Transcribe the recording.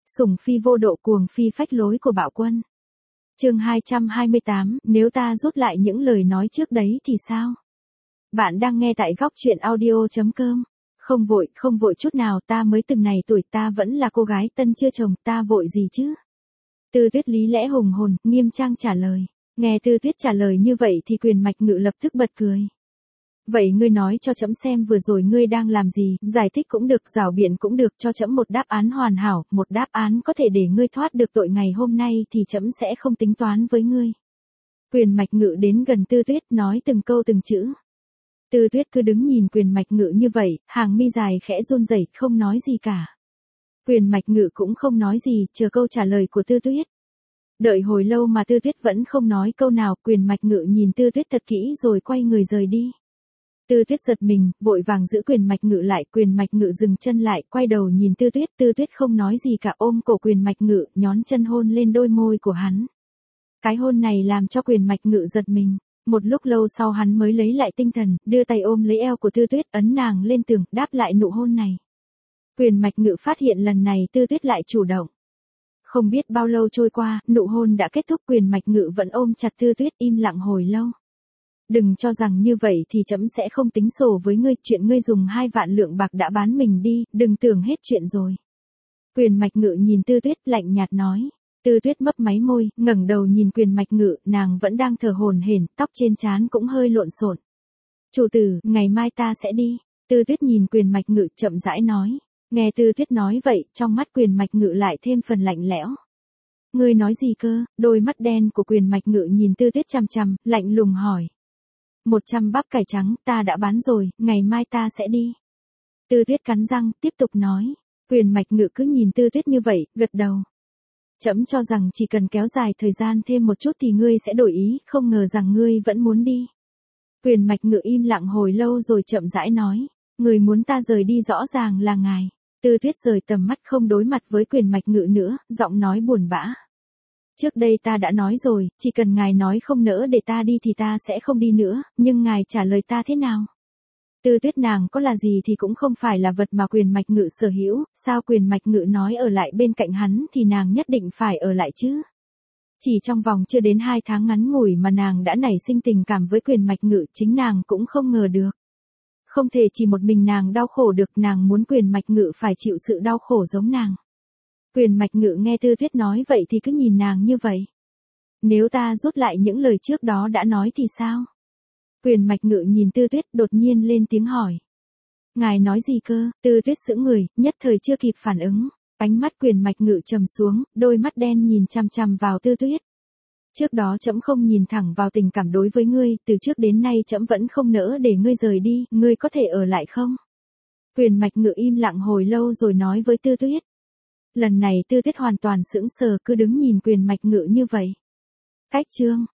sủng phi vô độ cuồng phi phách lối của bạo quân. Chương 228, nếu ta rút lại những lời nói trước đấy thì sao? Bạn đang nghe tại góc truyện audio.com. Không vội chút nào, ta mới từng này tuổi, ta vẫn là cô gái tân chưa chồng, ta vội gì chứ? Tư Tuyết lý lẽ hùng hồn, nghiêm trang trả lời. Nghe Tư Tuyết trả lời như vậy thì Quyền Mạch Ngự lập tức bật cười. Vậy ngươi nói cho trẫm xem vừa rồi ngươi đang làm gì, giải thích cũng được, rảo biện cũng được, cho trẫm một đáp án hoàn hảo, một đáp án có thể để ngươi thoát được tội ngày hôm nay thì trẫm sẽ không tính toán với ngươi. Quyền Mạch Ngự đến gần Tư Tuyết nói từng câu từng chữ. Tư Tuyết cứ đứng nhìn Quyền Mạch Ngự như vậy, hàng mi dài khẽ run rẩy, không nói gì cả. Quyền Mạch Ngự cũng không nói gì, chờ câu trả lời của Tư Tuyết. Đợi hồi lâu mà Tư Tuyết vẫn không nói câu nào, Quyền Mạch Ngự nhìn Tư Tuyết thật kỹ rồi quay người rời đi. Tư Tuyết giật mình, vội vàng giữ Quyền Mạch Ngự lại, Quyền Mạch Ngự dừng chân lại, quay đầu nhìn Tư Tuyết không nói gì cả, ôm cổ Quyền Mạch Ngự, nhón chân hôn lên đôi môi của hắn. Cái hôn này làm cho Quyền Mạch Ngự giật mình. Một lúc lâu sau hắn mới lấy lại tinh thần, đưa tay ôm lấy eo của Tư Tuyết, ấn nàng lên tường, đáp lại nụ hôn này. Quyền Mạch Ngự phát hiện lần này Tư Tuyết lại chủ động. Không biết bao lâu trôi qua, nụ hôn đã kết thúc, Quyền Mạch Ngự vẫn ôm chặt Tư Tuyết, im lặng hồi lâu. Đừng cho rằng như vậy thì trẫm sẽ không tính sổ với ngươi, chuyện ngươi dùng 2 vạn lượng bạc đã bán mình đi, đừng tưởng hết chuyện rồi. Quyền Mạch Ngự nhìn Tư Tuyết lạnh nhạt nói. Tư Tuyết mấp máy môi, ngẩng đầu nhìn Quyền Mạch Ngự, nàng vẫn đang thở hổn hển, tóc trên trán cũng hơi lộn xộn. Chủ tử, ngày mai ta sẽ đi. Tư Tuyết nhìn Quyền Mạch Ngự chậm rãi nói. Nghe Tư Tuyết nói vậy, trong mắt Quyền Mạch Ngự lại thêm phần lạnh lẽo. Ngươi nói gì cơ? Đôi mắt đen của Quyền Mạch Ngự nhìn Tư Tuyết chằm chằm, lạnh lùng hỏi. 100 bắp cải trắng, ta đã bán rồi, ngày mai ta sẽ đi. Tư Tuyết cắn răng, tiếp tục nói. Quyền Mạch Ngự cứ nhìn Tư Tuyết như vậy, gật đầu. Trẫm cho rằng chỉ cần kéo dài thời gian thêm một chút thì ngươi sẽ đổi ý, không ngờ rằng ngươi vẫn muốn đi. Quyền Mạch Ngự im lặng hồi lâu rồi chậm rãi nói. Người muốn ta rời đi rõ ràng là ngài. Tư Tuyết rời tầm mắt không đối mặt với Quyền Mạch Ngự nữa, giọng nói buồn bã. Trước đây ta đã nói rồi, chỉ cần ngài nói không nỡ để ta đi thì ta sẽ không đi nữa, nhưng ngài trả lời ta thế nào? Tư Tuyết nàng có là gì thì cũng không phải là vật mà Quyền Mạch Ngự sở hữu, sao Quyền Mạch Ngự nói ở lại bên cạnh hắn thì nàng nhất định phải ở lại chứ? Chỉ trong vòng chưa đến 2 tháng ngắn ngủi mà nàng đã nảy sinh tình cảm với Quyền Mạch Ngự, chính nàng cũng không ngờ được. Không thể chỉ một mình nàng đau khổ được, nàng muốn Quyền Mạch Ngự phải chịu sự đau khổ giống nàng. Quyền Mạch Ngự nghe Tư Tuyết nói vậy thì cứ nhìn nàng như vậy. Nếu ta rút lại những lời trước đó đã nói thì sao? Quyền Mạch Ngự nhìn Tư Tuyết đột nhiên lên tiếng hỏi. Ngài nói gì cơ? Tư Tuyết sững người, nhất thời chưa kịp phản ứng. Ánh mắt Quyền Mạch Ngự trầm xuống, đôi mắt đen nhìn chằm chằm vào Tư Tuyết. Trước đó trẫm không nhìn thẳng vào tình cảm đối với ngươi, từ trước đến nay trẫm vẫn không nỡ để ngươi rời đi, ngươi có thể ở lại không? Quyền Mạch Ngự im lặng hồi lâu rồi nói với Tư Tuyết. Lần này Tư Tuyết hoàn toàn sững sờ, cứ đứng nhìn Quyền Mạch Ngự như vậy. Cách chương